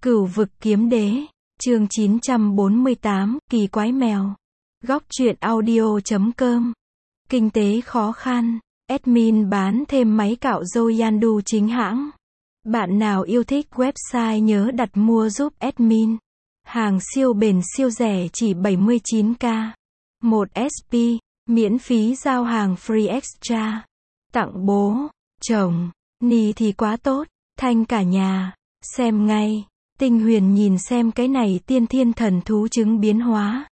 Cửu vực kiếm đế, chương 948, kỳ quái mèo. Góc truyện audio.com. Kinh tế khó khăn. Admin bán thêm máy cạo râu Yandu chính hãng. Bạn nào yêu thích website nhớ đặt mua giúp admin. Hàng siêu bền siêu rẻ chỉ 79k. 1 SP, miễn phí giao hàng free extra. Tặng bố, chồng, ni thì quá tốt, thanh cả nhà. Xem ngay. Tinh Huyền nhìn xem cái này tiên thiên thần thú chứng biến hóa.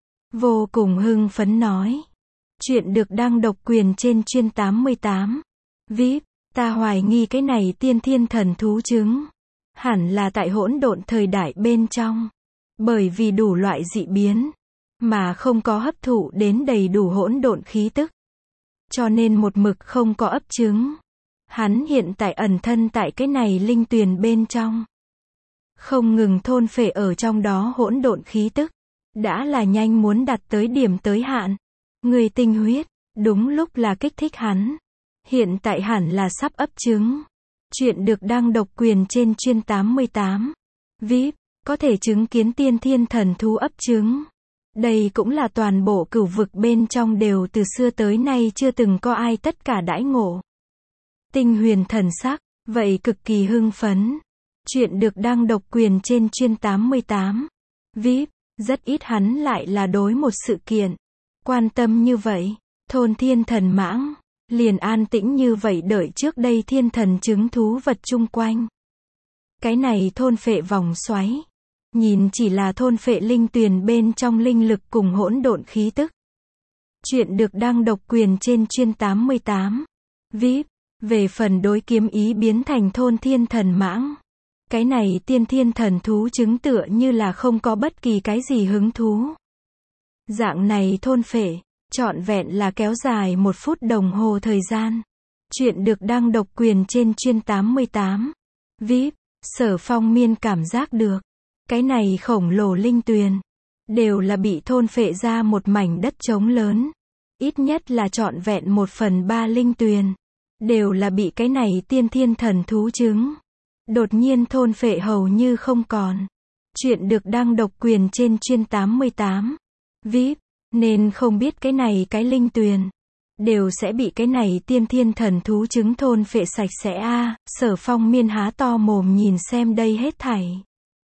Vô cùng hưng phấn nói. Chuyện được đăng độc quyền trên chuyên 88. VIP, ta hoài nghi cái này tiên thiên thần thú chứng. Hẳn là tại hỗn độn thời đại bên trong. Bởi vì đủ loại dị biến. Mà không có hấp thụ đến đầy đủ hỗn độn khí tức. Cho nên một mực không có ấp trứng. Hắn hiện tại ẩn thân tại cái này linh tuyền bên trong. Không ngừng thôn phệ ở trong đó hỗn độn khí tức. Đã là nhanh muốn đạt tới điểm tới hạn. Người tinh huyết, đúng lúc là kích thích hắn. Hiện tại hẳn là sắp ấp trứng. Chuyện được đăng độc quyền trên chuyên 88. VIP, có thể chứng kiến tiên thiên thần thú ấp trứng. Đây cũng là toàn bộ cửu vực bên trong đều từ xưa tới nay chưa từng có ai tất cả đãi ngộ. Tinh Huyền thần sắc, vậy cực kỳ hưng phấn. Chuyện được đăng độc quyền trên chuyên 88. VIP, rất ít hắn lại là đối một sự kiện. Quan tâm như vậy, thôn thiên thần mãng, liền an tĩnh như vậy đợi trước đây thiên thần chứng thú vật chung quanh. Cái này thôn phệ vòng xoáy. Nhìn chỉ là thôn phệ linh tuyền bên trong linh lực cùng hỗn độn khí tức. Chuyện được đăng độc quyền trên chuyên 88. VIP, về phần đối kiếm ý biến thành thôn thiên thần mãng. Cái này tiên thiên thần thú chứng tựa như là không có bất kỳ cái gì hứng thú. Dạng này thôn phệ, trọn vẹn là kéo dài 1 phút đồng hồ thời gian. Chuyện được đăng độc quyền trên chuyên 88. VIP, Sở Phong Miên cảm giác được. Cái này khổng lồ linh tuyền. Đều là bị thôn phệ ra một mảnh đất trống lớn. Ít nhất là trọn vẹn 1/3 linh tuyền. Đều là bị cái này tiên thiên thần thú chứng. Đột nhiên thôn phệ hầu như không còn. Chuyện được đăng độc quyền trên chuyên 88. VIP, nên không biết cái này cái linh tuyền. Đều sẽ bị cái này tiên thiên thần thú chứng thôn phệ sạch sẽ a. Sở Phong Miên há to mồm nhìn xem đây hết thảy.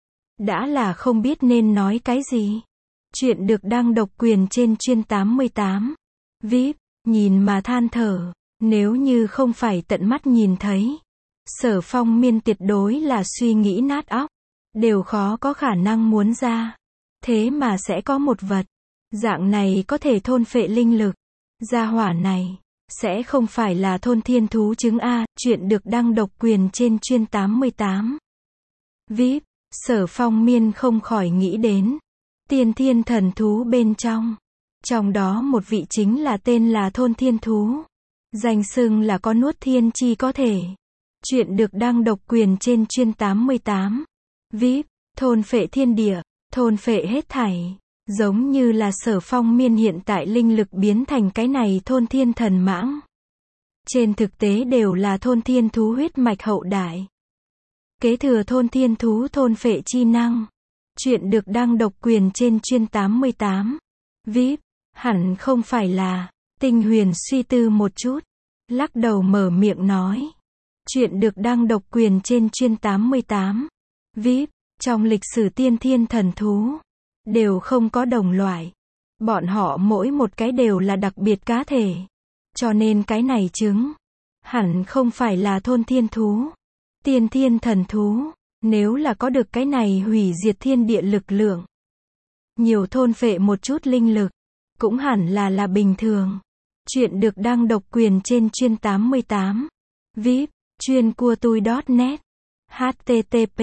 Đã là không biết nên nói cái gì. Chuyện được đăng độc quyền trên chuyên 88. VIP, nhìn mà than thở. Nếu như không phải tận mắt nhìn thấy. Sở Phong Miên tuyệt đối là suy nghĩ nát óc. Đều khó có khả năng muốn ra. Thế mà sẽ có một vật. Dạng này có thể thôn phệ linh lực. Gia hỏa này. Sẽ không phải là thôn thiên thú chứng A. Chuyện được đăng độc quyền trên chuyên 88. VIP, Sở Phong Miên không khỏi nghĩ đến. Tiên thiên thần thú bên trong. Trong đó một vị chính là tên là thôn thiên thú. Danh xưng là có nuốt thiên chi có thể. Chuyện được đăng độc quyền trên chuyên 88. VIP, thôn phệ thiên địa, thôn phệ hết thảy. Giống như là Sở Phong Miên hiện tại linh lực biến thành cái này thôn thiên thần mãng. Trên thực tế đều là thôn thiên thú huyết mạch hậu đại. Kế thừa thôn thiên thú thôn phệ chi năng. Chuyện được đăng độc quyền trên chuyên 88. VIP, hẳn không phải là. Tinh Huyền suy tư một chút. Lắc đầu mở miệng nói. Chuyện được đăng độc quyền trên chuyên 88. VIP, trong lịch sử tiên thiên thần thú. Đều không có đồng loại. Bọn họ mỗi một cái đều là đặc biệt cá thể. Cho nên cái này chứng. Hẳn không phải là thôn thiên thú. Tiên thiên thần thú. Nếu là có được cái này hủy diệt thiên địa lực lượng. Nhiều thôn phệ một chút linh lực. Cũng hẳn là bình thường. Chuyện được đăng độc quyền trên chuyên 88. VIP, chuyên cua tui.net. http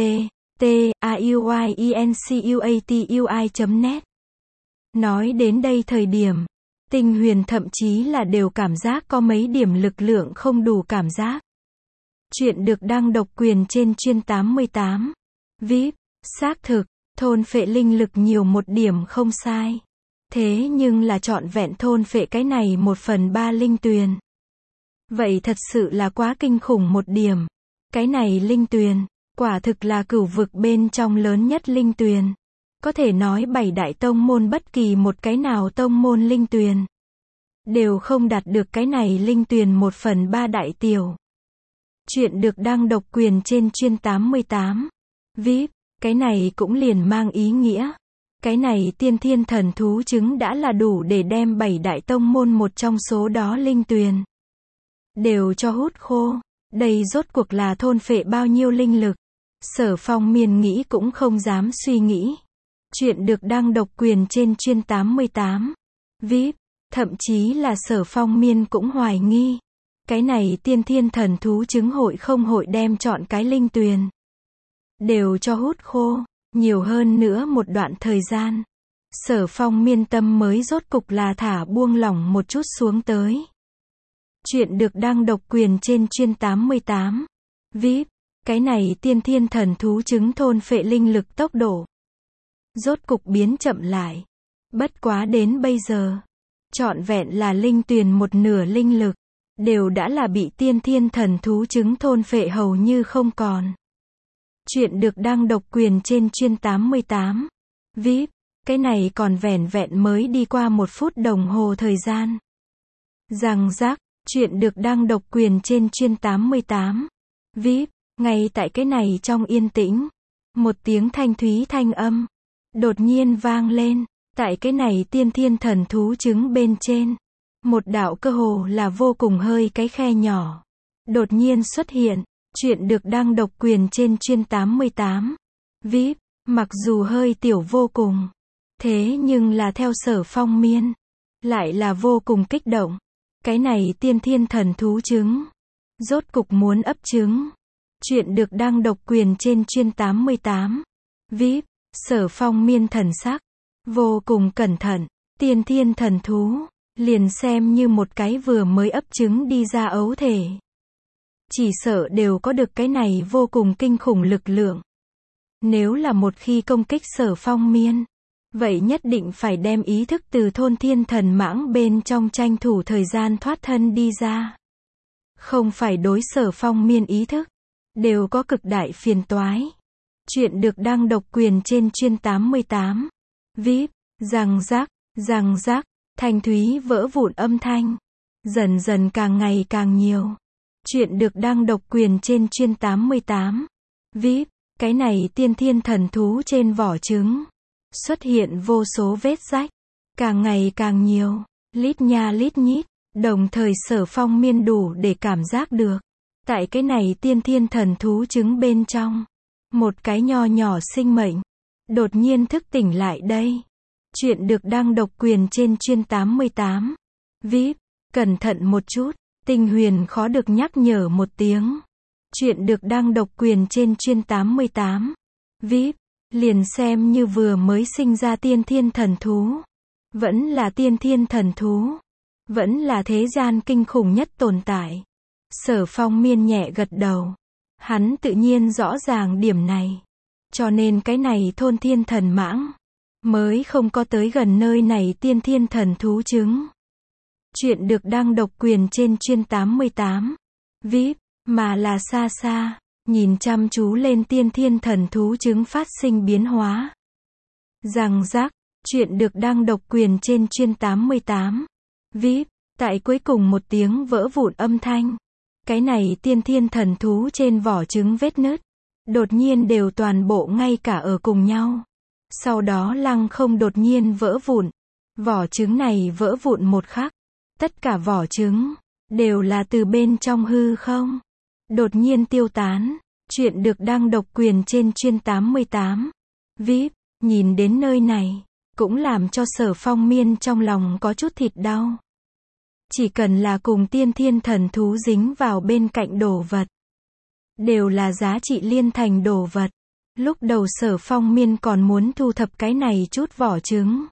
tauyencuatui.net. Nói đến đây thời điểm, Tinh Huyền thậm chí là đều cảm giác có mấy điểm lực lượng không đủ cảm giác. Chuyện được đăng độc quyền trên chuyên 88. VIP, xác thực, thôn phệ linh lực nhiều một điểm không sai. Thế nhưng là trọn vẹn thôn phệ cái này 1/3 linh tuyền. Vậy thật sự là quá kinh khủng một điểm. Cái này linh tuyền, Quả thực là cửu vực bên trong lớn nhất linh tuyền. Có thể nói 7 đại tông môn bất kỳ một cái nào tông môn linh tuyền đều không đạt được cái này linh tuyền 1/3 đại tiểu. Chuyện được đăng độc quyền trên chuyên 88. VIP, cái này cũng liền mang ý nghĩa. Cái này tiên thiên thần thú trứng đã là đủ để đem 7 đại tông môn một trong số đó linh tuyền đều cho hút khô. Đây rốt cuộc là thôn phệ bao nhiêu linh lực. Sở Phong Miên nghĩ cũng không dám suy nghĩ. Chuyện được đăng độc quyền trên chuyên 88. VIP, thậm chí là Sở Phong Miên cũng hoài nghi. Cái này tiên thiên thần thú trứng hội không hội đem chọn cái linh tuyền đều cho hút khô. Nhiều hơn nữa một đoạn thời gian, Sở Phong Miên tâm mới rốt cục là thả buông lỏng một chút xuống tới. Chuyện được đăng độc quyền trên chuyên 88. VIP, cái này tiên thiên thần thú trứng thôn phệ linh lực tốc độ rốt cục biến chậm lại. Bất quá đến bây giờ, trọn vẹn là linh tuyền một nửa linh lực đều đã là bị tiên thiên thần thú trứng thôn phệ hầu như không còn. Chuyện được đăng độc quyền trên chuyên 88. VIP, cái này còn vẻn vẹn mới đi qua 1 phút đồng hồ thời gian. Rằng rác, chuyện được đăng độc quyền trên chuyên 88. VIP, ngay tại cái này trong yên tĩnh, một tiếng thanh thúy thanh âm đột nhiên vang lên. Tại cái này tiên thiên thần thú trứng bên trên, một đạo cơ hồ là vô cùng hơi cái khe nhỏ đột nhiên xuất hiện. Chuyện được đăng độc quyền trên chuyên 88. VIP, mặc dù hơi tiểu vô cùng, thế nhưng là theo Sở Phong Miên, lại là vô cùng kích động. Cái này tiên thiên thần thú trứng rốt cục muốn ấp trứng. Chuyện được đăng độc quyền trên chuyên 88. VIP, Sở Phong Miên thần sắc vô cùng cẩn thận. Tiên thiên thần thú liền xem như một cái vừa mới ấp trứng đi ra ấu thể, chỉ sợ đều có được cái này vô cùng kinh khủng lực lượng. Nếu là một khi công kích Sở Phong Miên, vậy nhất định phải đem ý thức từ thôn thiên thần mãng bên trong tranh thủ thời gian thoát thân đi ra. Không phải đối Sở Phong Miên ý thức đều có cực đại phiền toái. Chuyện được đăng độc quyền trên chuyên 88. VIP, rằng rác, thanh thúy vỡ vụn âm thanh dần dần càng ngày càng nhiều. Chuyện được đăng độc quyền trên chuyên 88. VIP, cái này tiên thiên thần thú trên vỏ trứng xuất hiện vô số vết rách, càng ngày càng nhiều, lít nha lít nhít. Đồng thời Sở Phong Miên đủ để cảm giác được, tại cái này tiên thiên thần thú trứng bên trong, một cái nho nhỏ sinh mệnh đột nhiên thức tỉnh lại đây. Chuyện được đăng độc quyền trên chuyên 88. VIP, cẩn thận một chút. Tinh Huyền khó được nhắc nhở một tiếng. Chuyện được đăng độc quyền trên chuyên 88. VIP, liền xem như vừa mới sinh ra tiên thiên thần thú, vẫn là tiên thiên thần thú, vẫn là thế gian kinh khủng nhất tồn tại. Sở Phong Miên nhẹ gật đầu. Hắn tự nhiên rõ ràng điểm này. Cho nên cái này thôn thiên thần mãng mới không có tới gần nơi này tiên thiên thần thú trứng. Chuyện được đăng độc quyền trên chuyên 88. VIP, mà là xa xa, nhìn chăm chú lên tiên thiên thần thú trứng phát sinh biến hóa. Rằng rác, chuyện được đăng độc quyền trên chuyên 88. VIP, tại cuối cùng một tiếng vỡ vụn âm thanh, cái này tiên thiên thần thú trên vỏ trứng vết nứt đột nhiên đều toàn bộ ngay cả ở cùng nhau. Sau đó lăng không đột nhiên vỡ vụn. Vỏ trứng này vỡ vụn một khắc, tất cả vỏ trứng đều là từ bên trong hư không đột nhiên tiêu tán. Chuyện được đăng độc quyền trên chuyên 88. VIP, nhìn đến nơi này, cũng làm cho Sở Phong Miên trong lòng có chút thịt đau. Chỉ cần là cùng tiên thiên thần thú dính vào bên cạnh đồ vật, đều là giá trị liên thành đồ vật. Lúc đầu Sở Phong Miên còn muốn thu thập cái này chút vỏ trứng.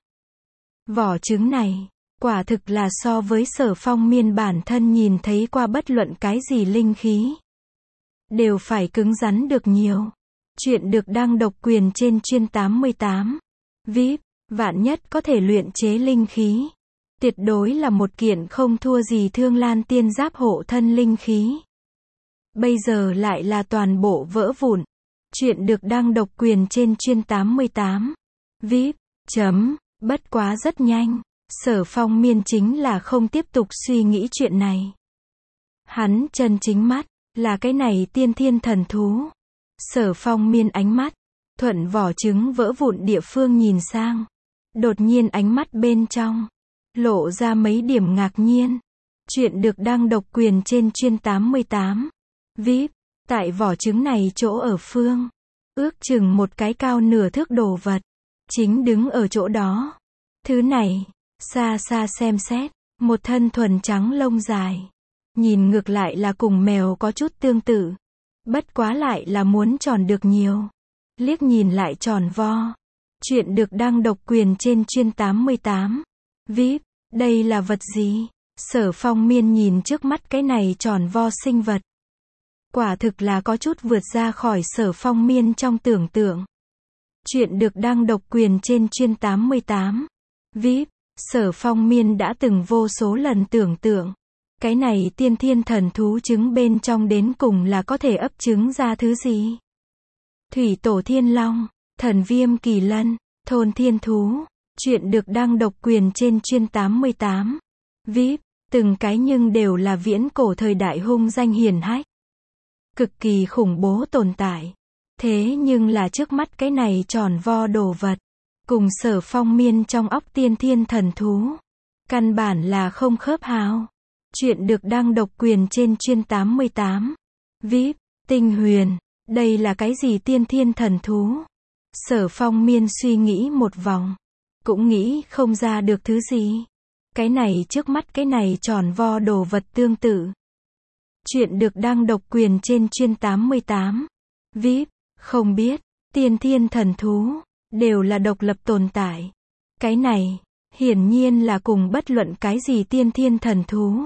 Vỏ trứng này, quả thực là so với Sở Phong Miên bản thân nhìn thấy qua bất luận cái gì linh khí, đều phải cứng rắn được nhiều. Chuyện được đăng độc quyền trên chuyên 88. VIP, vạn nhất có thể luyện chế linh khí, tuyệt đối là một kiện không thua gì Thương Lan Tiên Giáp hộ thân linh khí. Bây giờ lại là toàn bộ vỡ vụn. Chuyện được đăng độc quyền trên chuyên 88. VIP. Bất quá rất nhanh. Sở Phong Miên chính là không tiếp tục suy nghĩ chuyện này. Hắn chân chính mắt, là cái này tiên thiên thần thú. Sở Phong Miên ánh mắt, thuận vỏ trứng vỡ vụn địa phương nhìn sang. Đột nhiên ánh mắt bên trong, lộ ra mấy điểm ngạc nhiên. Chuyện được đăng độc quyền trên chuyên 88. VIP. Tại vỏ trứng này chỗ ở phương, ước chừng một cái cao nửa thước đồ vật, chính đứng ở chỗ đó. Thứ này, xa xa xem xét, một thân thuần trắng lông dài. Nhìn ngược lại là cùng mèo có chút tương tự. Bất quá lại là muốn tròn được nhiều. Liếc nhìn lại tròn vo. Chuyện được đăng độc quyền trên chuyên 88. VIP. Đây là vật gì? Sở Phong Miên nhìn trước mắt cái này tròn vo sinh vật. Quả thực là có chút vượt ra khỏi Sở Phong Miên trong tưởng tượng. Chuyện được đăng độc quyền trên chuyên 88. VIP. Sở Phong Miên đã từng vô số lần tưởng tượng. Cái này tiên thiên thần thú trứng bên trong đến cùng là có thể ấp trứng ra thứ gì? Thủy tổ thiên long, thần viêm kỳ lân, thôn thiên thú. Chuyện được đăng độc quyền trên chuyên 88. VIP. Từng cái nhưng đều là viễn cổ thời đại hung danh hiển hách. Cực kỳ khủng bố tồn tại. Thế nhưng là trước mắt cái này tròn vo đồ vật, cùng Sở Phong Miên trong óc tiên thiên thần thú, căn bản là không khớp hao. Chuyện được đăng độc quyền trên chuyên 88. VIP. Tinh huyền. Đây là cái gì tiên thiên thần thú? Sở Phong Miên suy nghĩ một vòng, cũng nghĩ không ra được thứ gì. Cái này trước mắt cái này tròn vo đồ vật tương tự. Chuyện được đăng độc quyền trên chuyên 88. VIP. Không biết, tiên thiên thần thú, đều là độc lập tồn tại. Cái này, hiển nhiên là cùng bất luận cái gì tiên thiên thần thú.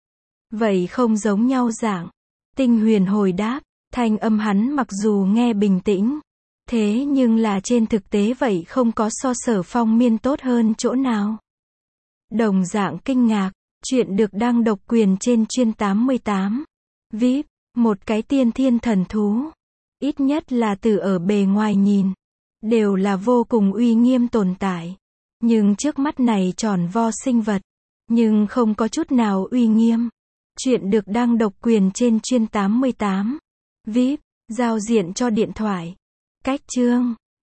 Vậy không giống nhau dạng. Tinh huyền hồi đáp, thanh âm hắn mặc dù nghe bình tĩnh. Thế nhưng là trên thực tế vậy không có so Sở Phong Miên tốt hơn chỗ nào. Đồng dạng kinh ngạc, chuyện được đăng độc quyền trên chuyên 88. VIP. Một cái tiên thiên thần thú. Ít nhất là từ ở bề ngoài nhìn, đều là vô cùng uy nghiêm tồn tại. Nhưng trước mắt này tròn vo sinh vật, nhưng không có chút nào uy nghiêm. Chuyện được đăng độc quyền trên chuyên 88. VIP. Giao diện cho điện thoại. Cách chương.